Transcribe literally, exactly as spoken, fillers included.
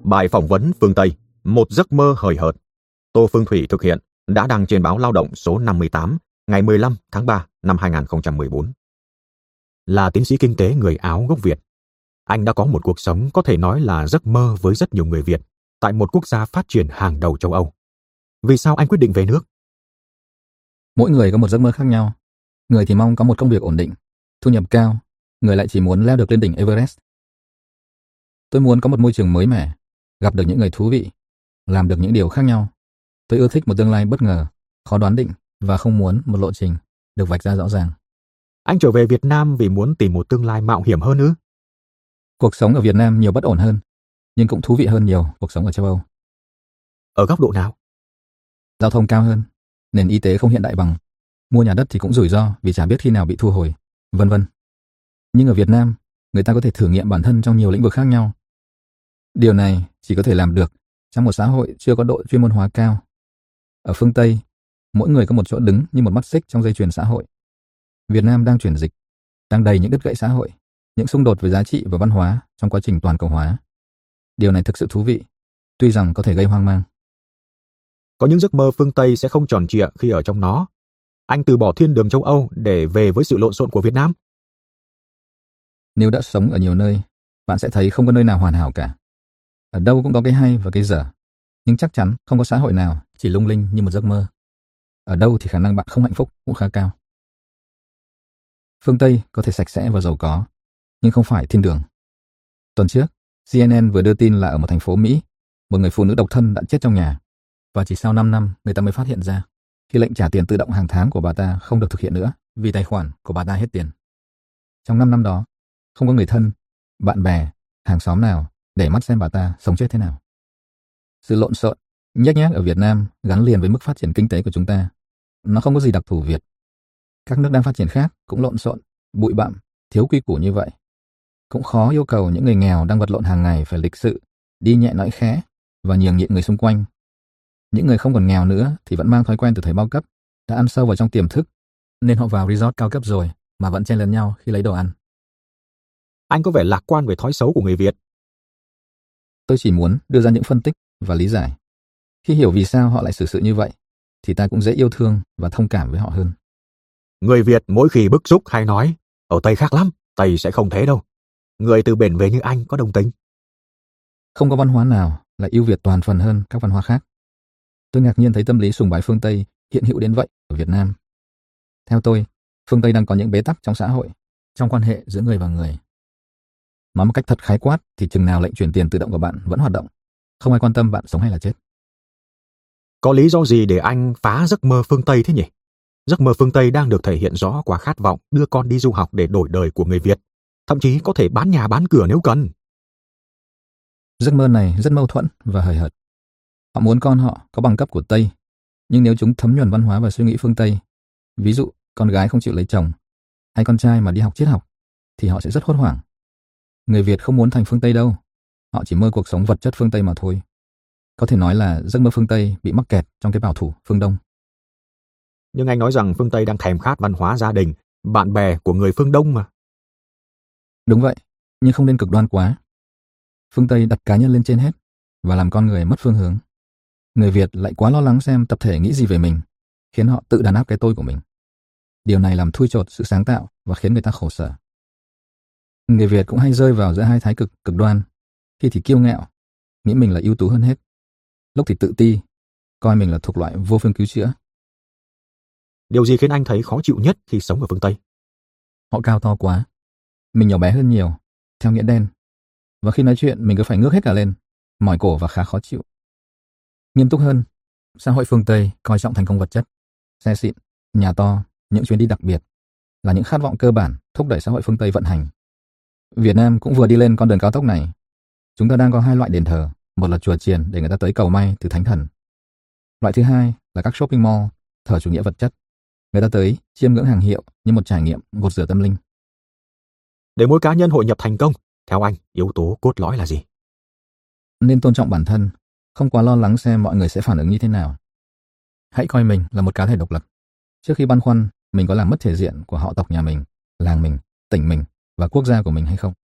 Bài phỏng vấn phương Tây, một giấc mơ hời hợt, Tô Phương Thủy thực hiện, đã đăng trên báo Lao động số năm mươi tám ngày mười lăm tháng ba năm hai nghìn không trăm mười bốn. Là tiến sĩ kinh tế người Áo gốc Việt, anh đã có một cuộc sống có thể nói là giấc mơ với rất nhiều người Việt tại một quốc gia phát triển hàng đầu châu Âu. Vì sao anh quyết định về nước? Mỗi người có một giấc mơ khác nhau. Người thì mong có một công việc ổn định, thu nhập cao, người lại chỉ muốn leo được lên đỉnh Everest. Tôi muốn có một môi trường mới mẻ, gặp được những người thú vị, làm được những điều khác nhau. Tôi ưa thích một tương lai bất ngờ, khó đoán định và không muốn một lộ trình được vạch ra rõ ràng. Anh trở về Việt Nam vì muốn tìm một tương lai mạo hiểm hơn ư? Cuộc sống ở Việt Nam nhiều bất ổn hơn, nhưng cũng thú vị hơn nhiều cuộc sống ở châu Âu. Ở góc độ nào? Giao thông cao hơn, nền y tế không hiện đại bằng, mua nhà đất thì cũng rủi ro vì chả biết khi nào bị thu hồi, vân vân. Nhưng ở Việt Nam, người ta có thể thử nghiệm bản thân trong nhiều lĩnh vực khác nhau. Điều này chỉ có thể làm được trong một xã hội chưa có độ chuyên môn hóa cao. Ở phương Tây, mỗi người có một chỗ đứng như một mắt xích trong dây chuyền xã hội. Việt Nam đang chuyển dịch, đang đầy những đứt gãy xã hội, những xung đột về giá trị và văn hóa trong quá trình toàn cầu hóa. Điều này thực sự thú vị, tuy rằng có thể gây hoang mang. Có những giấc mơ phương Tây sẽ không tròn trịa khi ở trong nó. Anh từ bỏ thiên đường châu Âu để về với sự lộn xộn của Việt Nam. Nếu đã sống ở nhiều nơi, bạn sẽ thấy không có nơi nào hoàn hảo cả. Ở đâu cũng có cái hay và cái dở, nhưng chắc chắn không có xã hội nào chỉ lung linh như một giấc mơ. Ở đâu thì khả năng bạn không hạnh phúc cũng khá cao. Phương Tây có thể sạch sẽ và giàu có, nhưng không phải thiên đường. Tuần trước, C N N vừa đưa tin là ở một thành phố Mỹ, một người phụ nữ độc thân đã chết trong nhà, và chỉ sau năm năm người ta mới phát hiện ra khi lệnh trả tiền tự động hàng tháng của bà ta không được thực hiện nữa vì tài khoản của bà ta hết tiền. Trong năm năm đó, không có người thân, bạn bè, hàng xóm nào để mắt xem bà ta sống chết thế nào. Sự lộn xộn, nhếch nhác ở Việt Nam gắn liền với mức phát triển kinh tế của chúng ta. Nó không có gì đặc thù Việt. Các nước đang phát triển khác cũng lộn xộn, bụi bặm, thiếu quy củ như vậy. Cũng khó yêu cầu những người nghèo đang vật lộn hàng ngày phải lịch sự, đi nhẹ nói khẽ và nhường nhịn người xung quanh. Những người không còn nghèo nữa thì vẫn mang thói quen từ thời bao cấp, đã ăn sâu vào trong tiềm thức, nên họ vào resort cao cấp rồi mà vẫn chen lấn nhau khi lấy đồ ăn. Anh có vẻ lạc quan về thói xấu của người Việt. Tôi chỉ muốn đưa ra những phân tích và lý giải. Khi hiểu vì sao họ lại xử sự như vậy, thì ta cũng dễ yêu thương và thông cảm với họ hơn. Người Việt mỗi khi bức xúc hay nói, ở Tây khác lắm, Tây sẽ không thế đâu. Người từ biển về như anh có đồng tình? Không có văn hóa nào là ưu việt toàn phần hơn các văn hóa khác. Tôi ngạc nhiên thấy tâm lý sùng bái phương Tây hiện hữu đến vậy ở Việt Nam. Theo tôi, phương Tây đang có những bế tắc trong xã hội, trong quan hệ giữa người và người. Nói một cách thật khái quát thì chừng nào lệnh chuyển tiền tự động của bạn vẫn hoạt động, không ai quan tâm bạn sống hay là chết. Có lý do gì để anh phá giấc mơ phương Tây thế nhỉ? Giấc mơ phương Tây đang được thể hiện rõ qua khát vọng đưa con đi du học để đổi đời của người Việt, thậm chí có thể bán nhà bán cửa nếu cần. Giấc mơ này rất mâu thuẫn và hời hợt. Họ muốn con họ có bằng cấp của Tây, nhưng nếu chúng thấm nhuần văn hóa và suy nghĩ phương Tây, ví dụ con gái không chịu lấy chồng, hay con trai mà đi học triết học, thì họ sẽ rất hốt hoảng. Người Việt không muốn thành phương Tây đâu, họ chỉ mơ cuộc sống vật chất phương Tây mà thôi. Có thể nói là giấc mơ phương Tây bị mắc kẹt trong cái bảo thủ phương Đông. Nhưng anh nói rằng phương Tây đang thèm khát văn hóa gia đình, bạn bè của người phương Đông mà. Đúng vậy, nhưng không nên cực đoan quá. Phương Tây đặt cá nhân lên trên hết và làm con người mất phương hướng. Người Việt lại quá lo lắng xem tập thể nghĩ gì về mình, khiến họ tự đàn áp cái tôi của mình. Điều này làm thui chột sự sáng tạo và khiến người ta khổ sở. Người Việt cũng hay rơi vào giữa hai thái cực cực đoan, khi thì kiêu ngạo, nghĩ mình là ưu tú hơn hết, lúc thì tự ti, coi mình là thuộc loại vô phương cứu chữa. Điều gì khiến anh thấy khó chịu nhất khi sống ở phương Tây? Họ cao to quá, mình nhỏ bé hơn nhiều, theo nghĩa đen, và khi nói chuyện mình cứ phải ngước hết cả lên, mỏi cổ và khá khó chịu. Nghiêm túc hơn, xã hội phương Tây coi trọng thành công vật chất, xe xịn, nhà to, những chuyến đi đặc biệt là những khát vọng cơ bản thúc đẩy xã hội phương Tây vận hành. Việt Nam cũng vừa đi lên con đường cao tốc này. Chúng ta đang có hai loại đền thờ, một là chùa chiền để người ta tới cầu may từ thánh thần. Loại thứ hai là các shopping mall thờ chủ nghĩa vật chất. Người ta tới chiêm ngưỡng hàng hiệu như một trải nghiệm gột rửa tâm linh. Để mỗi cá nhân hội nhập thành công, theo anh, yếu tố cốt lõi là gì? Nên tôn trọng bản thân, không quá lo lắng xem mọi người sẽ phản ứng như thế nào. Hãy coi mình là một cá thể độc lập. Trước khi băn khoăn mình có làm mất thể diện của họ tộc nhà mình, làng mình, tỉnh mình và quốc gia của mình hay không.